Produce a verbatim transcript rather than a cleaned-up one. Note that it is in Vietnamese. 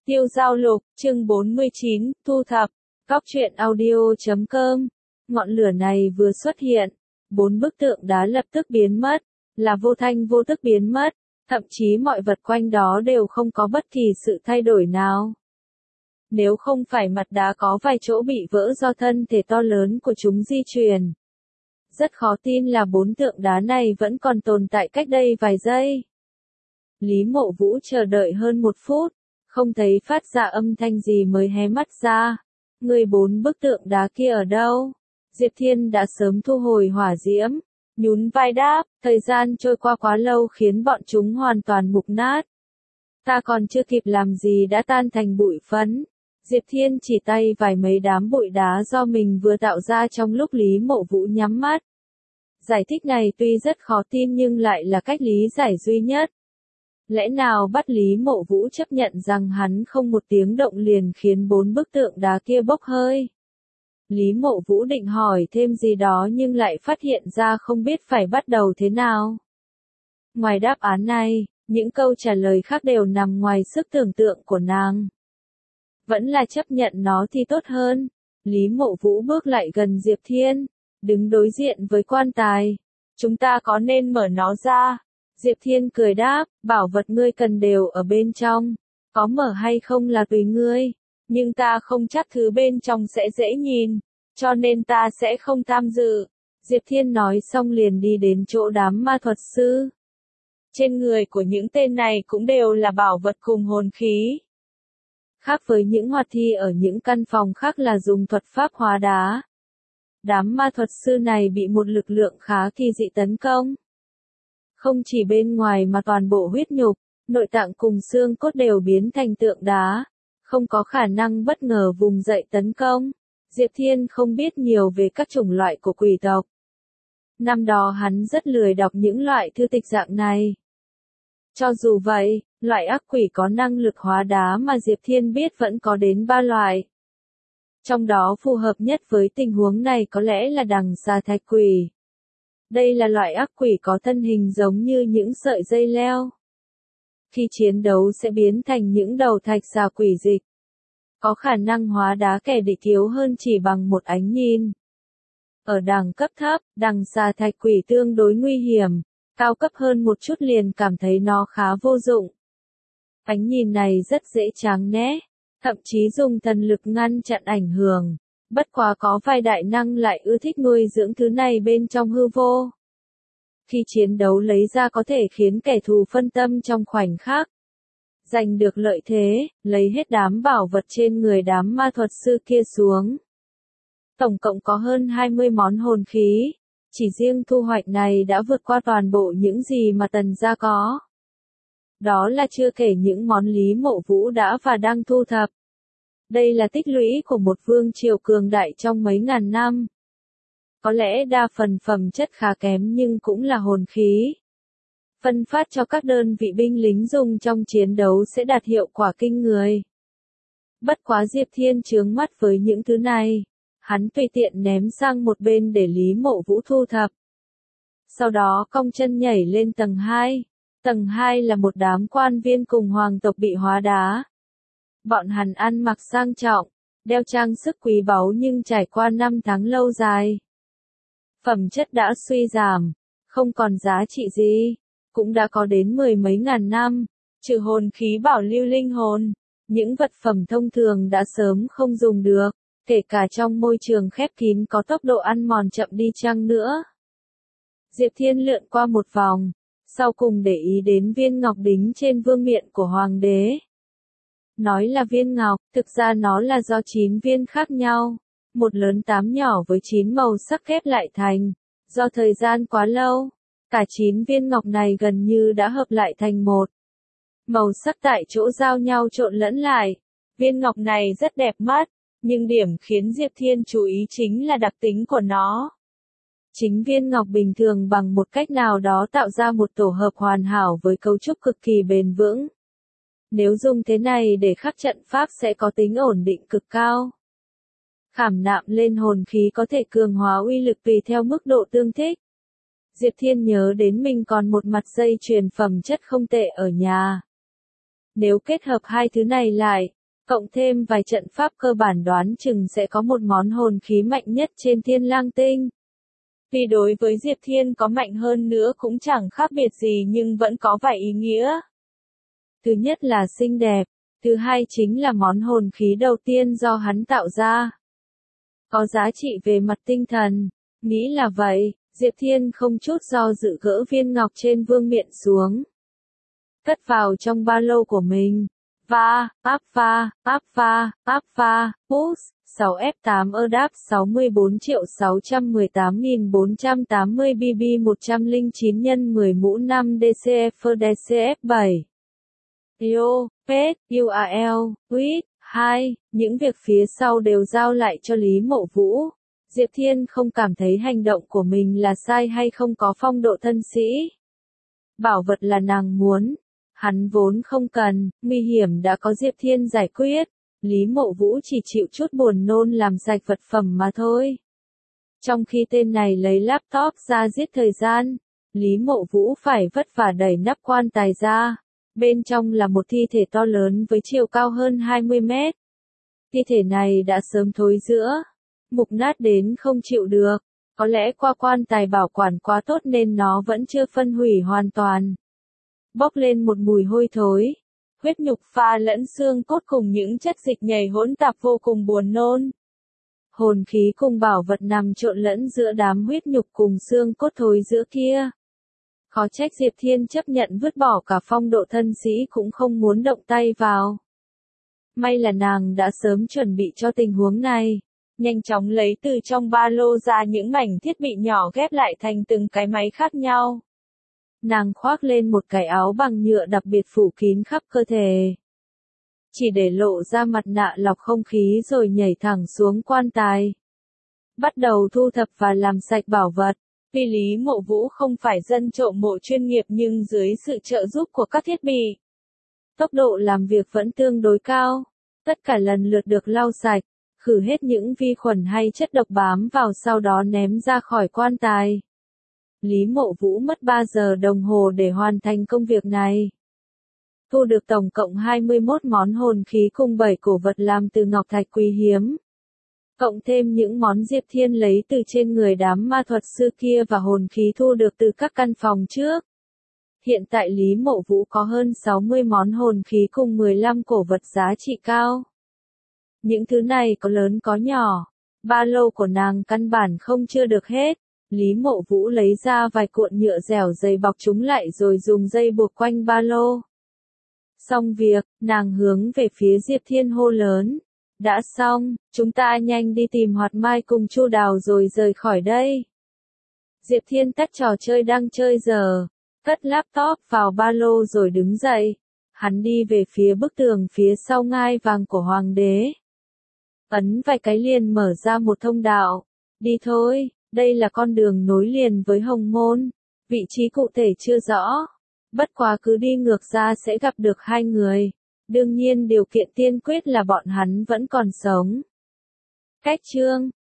Tiêu Giao Lục, chương bốn mươi chín, thu thập, Cóc truyện audio chấm com. Ngọn lửa này vừa xuất hiện, bốn bức tượng đá lập tức biến mất, là vô thanh vô tức biến mất, thậm chí mọi vật quanh đó đều không có bất kỳ sự thay đổi nào. Nếu không phải mặt đá có vài chỗ bị vỡ do thân thể to lớn của chúng di chuyển. Rất khó tin là bốn tượng đá này vẫn còn tồn tại cách đây vài giây. Lý Mộ Vũ chờ đợi hơn một phút, không thấy phát ra âm thanh gì mới hé mắt ra. Người bốn bức tượng đá kia ở đâu? Diệp Thiên đã sớm thu hồi hỏa diễm, nhún vai đáp, thời gian trôi qua quá lâu khiến bọn chúng hoàn toàn mục nát. Ta còn chưa kịp làm gì đã tan thành bụi phấn. Diệp Thiên chỉ tay vài mấy đám bụi đá do mình vừa tạo ra trong lúc Lý Mộ Vũ nhắm mắt. Giải thích này tuy rất khó tin nhưng lại là cách lý giải duy nhất. Lẽ nào bắt Lý Mộ Vũ chấp nhận rằng hắn không một tiếng động liền khiến bốn bức tượng đá kia bốc hơi? Lý Mộ Vũ định hỏi thêm gì đó nhưng lại phát hiện ra không biết phải bắt đầu thế nào. Ngoài đáp án này, những câu trả lời khác đều nằm ngoài sức tưởng tượng của nàng. Vẫn là chấp nhận nó thì tốt hơn. Lý Mộ Vũ bước lại gần Diệp Thiên, đứng đối diện với quan tài. Chúng ta có nên mở nó ra? Diệp Thiên cười đáp, bảo vật ngươi cần đều ở bên trong, có mở hay không là tùy ngươi, nhưng ta không chắc thứ bên trong sẽ dễ nhìn, cho nên ta sẽ không tham dự. Diệp Thiên nói xong liền đi đến chỗ đám ma thuật sư. Trên người của những tên này cũng đều là bảo vật cùng hồn khí. Khác với những hoạt thi ở những căn phòng khác là dùng thuật pháp hóa đá. Đám ma thuật sư này bị một lực lượng khá kỳ dị tấn công. Không chỉ bên ngoài mà toàn bộ huyết nhục, nội tạng cùng xương cốt đều biến thành tượng đá, không có khả năng bất ngờ vùng dậy tấn công. Diệp Thiên không biết nhiều về các chủng loại của quỷ tộc. Năm đó hắn rất lười đọc những loại thư tịch dạng này. Cho dù vậy, loại ác quỷ có năng lực hóa đá mà Diệp Thiên biết vẫn có đến ba loại. Trong đó phù hợp nhất với tình huống này có lẽ là đằng xà thạch quỷ. Đây là loại ác quỷ có thân hình giống như những sợi dây leo. Khi chiến đấu sẽ biến thành những đầu thạch xà quỷ dịch. Có khả năng hóa đá kẻ địch yếu hơn chỉ bằng một ánh nhìn. Ở đẳng cấp thấp, đằng xà thạch quỷ tương đối nguy hiểm, cao cấp hơn một chút liền cảm thấy nó khá vô dụng. Ánh nhìn này rất dễ tráng né, thậm chí dùng thần lực ngăn chặn ảnh hưởng. Bất quá có vài đại năng lại ưa thích nuôi dưỡng thứ này bên trong hư vô. Khi chiến đấu lấy ra có thể khiến kẻ thù phân tâm trong khoảnh khắc. Giành được lợi thế, lấy hết đám bảo vật trên người đám ma thuật sư kia xuống. Tổng cộng có hơn hai mươi món hồn khí. Chỉ riêng thu hoạch này đã vượt qua toàn bộ những gì mà Tần gia có. Đó là chưa kể những món Lý Mộ Vũ đã và đang thu thập. Đây là tích lũy của một vương triều cường đại trong mấy ngàn năm. Có lẽ đa phần phẩm chất khá kém nhưng cũng là hồn khí. Phân phát cho các đơn vị binh lính dùng trong chiến đấu sẽ đạt hiệu quả kinh người. Bất quá Diệp Thiên chướng mắt với những thứ này. Hắn tùy tiện ném sang một bên để Lý Mộ Vũ thu thập. Sau đó cong chân nhảy lên tầng hai. Tầng hai là một đám quan viên cùng hoàng tộc bị hóa đá. Bọn hắn ăn mặc sang trọng, đeo trang sức quý báu nhưng trải qua năm tháng lâu dài. Phẩm chất đã suy giảm, không còn giá trị gì, cũng đã có đến mười mấy ngàn năm, trừ hồn khí bảo lưu linh hồn. Những vật phẩm thông thường đã sớm không dùng được, kể cả trong môi trường khép kín có tốc độ ăn mòn chậm đi chăng nữa. Diệp Thiên lượn qua một vòng, sau cùng để ý đến viên ngọc đính trên vương miện của hoàng đế. Nói là viên ngọc, thực ra nó là do chín viên khác nhau, một lớn tám nhỏ với chín màu sắc ghép lại thành. Do thời gian quá lâu, cả chín viên ngọc này gần như đã hợp lại thành một. Màu sắc tại chỗ giao nhau trộn lẫn lại. Viên ngọc này rất đẹp mắt, nhưng điểm khiến Diệp Thiên chú ý chính là đặc tính của nó. Chính viên ngọc bình thường bằng một cách nào đó tạo ra một tổ hợp hoàn hảo với cấu trúc cực kỳ bền vững. Nếu dùng thế này để khắc trận pháp sẽ có tính ổn định cực cao. Khảm nạm lên hồn khí có thể cường hóa uy lực tùy theo mức độ tương thích. Diệp Thiên nhớ đến mình còn một mặt dây chuyền phẩm chất không tệ ở nhà. Nếu kết hợp hai thứ này lại, Cộng thêm vài trận pháp cơ bản đoán chừng sẽ có một món hồn khí mạnh nhất trên Thiên Lang Tinh. Vì đối với Diệp Thiên có mạnh hơn nữa cũng chẳng khác biệt gì nhưng vẫn có vài ý nghĩa. Thứ nhất là xinh đẹp, thứ hai chính là món hồn khí đầu tiên do hắn tạo ra. Có giá trị về mặt tinh thần, nghĩ là vậy, Diệp Thiên không chút do dự gỡ viên ngọc trên vương miện xuống. Cất vào trong ba lô của mình. Va, áp va, áp va, áp va, push, sáu F tám ơ đáp sáu mươi bốn triệu sáu trăm mười tám nghìn bốn trăm tám mươi B B một trăm lẻ chín nhân mười mũ năm D C F D C F bảy. Yo, Pet, U R L, Quýt, hai, những việc phía sau đều giao lại cho Lý Mộ Vũ. Diệp Thiên không cảm thấy hành động của mình là sai hay không có phong độ thân sĩ. Bảo vật là nàng muốn. Hắn vốn không cần, nguy hiểm đã có Diệp Thiên giải quyết. Lý Mộ Vũ chỉ chịu chút buồn nôn làm sạch vật phẩm mà thôi. Trong khi tên này lấy laptop ra giết thời gian, Lý Mộ Vũ phải vất vả đẩy nắp quan tài ra. Bên trong là một thi thể to lớn với chiều cao hơn hai mươi mét. Thi thể này đã sớm thối rữa, mục nát đến không chịu được. Có lẽ qua quan tài bảo quản quá tốt nên nó vẫn chưa phân hủy hoàn toàn. Bốc lên một mùi hôi thối. Huyết nhục pha lẫn xương cốt cùng những chất dịch nhầy hỗn tạp vô cùng buồn nôn. Hồn khí cùng bảo vật nằm trộn lẫn giữa đám huyết nhục cùng xương cốt thối giữa kia. Khó trách Diệp Thiên chấp nhận vứt bỏ cả phong độ thân sĩ cũng không muốn động tay vào. May là nàng đã sớm chuẩn bị cho tình huống này. Nhanh chóng lấy từ trong ba lô ra những mảnh thiết bị nhỏ ghép lại thành từng cái máy khác nhau. Nàng khoác lên một cái áo bằng nhựa đặc biệt phủ kín khắp cơ thể. Chỉ để lộ ra mặt nạ lọc không khí rồi nhảy thẳng xuống quan tài. Bắt đầu thu thập và làm sạch bảo vật. Vì Lý Mộ Vũ không phải dân trộm mộ chuyên nghiệp nhưng dưới sự trợ giúp của các thiết bị, tốc độ làm việc vẫn tương đối cao. Tất cả lần lượt được lau sạch, khử hết những vi khuẩn hay chất độc bám vào sau đó ném ra khỏi quan tài. Lý Mộ Vũ mất ba giờ đồng hồ để hoàn thành công việc này. Thu được tổng cộng hai mươi mốt món hồn khí cùng bảy cổ vật làm từ ngọc thạch quý hiếm. Cộng thêm những món Diệp Thiên lấy từ trên người đám ma thuật sư kia và hồn khí thu được từ các căn phòng trước. Hiện tại Lý Mộ Vũ có hơn sáu mươi món hồn khí cùng mười lăm cổ vật giá trị cao. Những thứ này có lớn có nhỏ. Ba lô của nàng căn bản không chưa được hết. Lý Mộ Vũ lấy ra vài cuộn nhựa dẻo dày bọc chúng lại rồi dùng dây buộc quanh ba lô. Xong việc, nàng hướng về phía Diệp Thiên hô lớn. Đã xong, chúng ta nhanh đi tìm Hoạt Mai cùng Chu Đào rồi rời khỏi đây. Diệp Thiên tắt trò chơi đang chơi giờ, cất laptop vào ba lô rồi đứng dậy. Hắn đi về phía bức tường phía sau ngai vàng của Hoàng đế. Ấn vài cái liền mở ra một thông đạo. Đi thôi, đây là con đường nối liền với Hồng Môn. Vị trí cụ thể chưa rõ. Bất quá cứ đi ngược ra sẽ gặp được hai người. Đương nhiên điều kiện tiên quyết là bọn hắn vẫn còn sống. Cách chương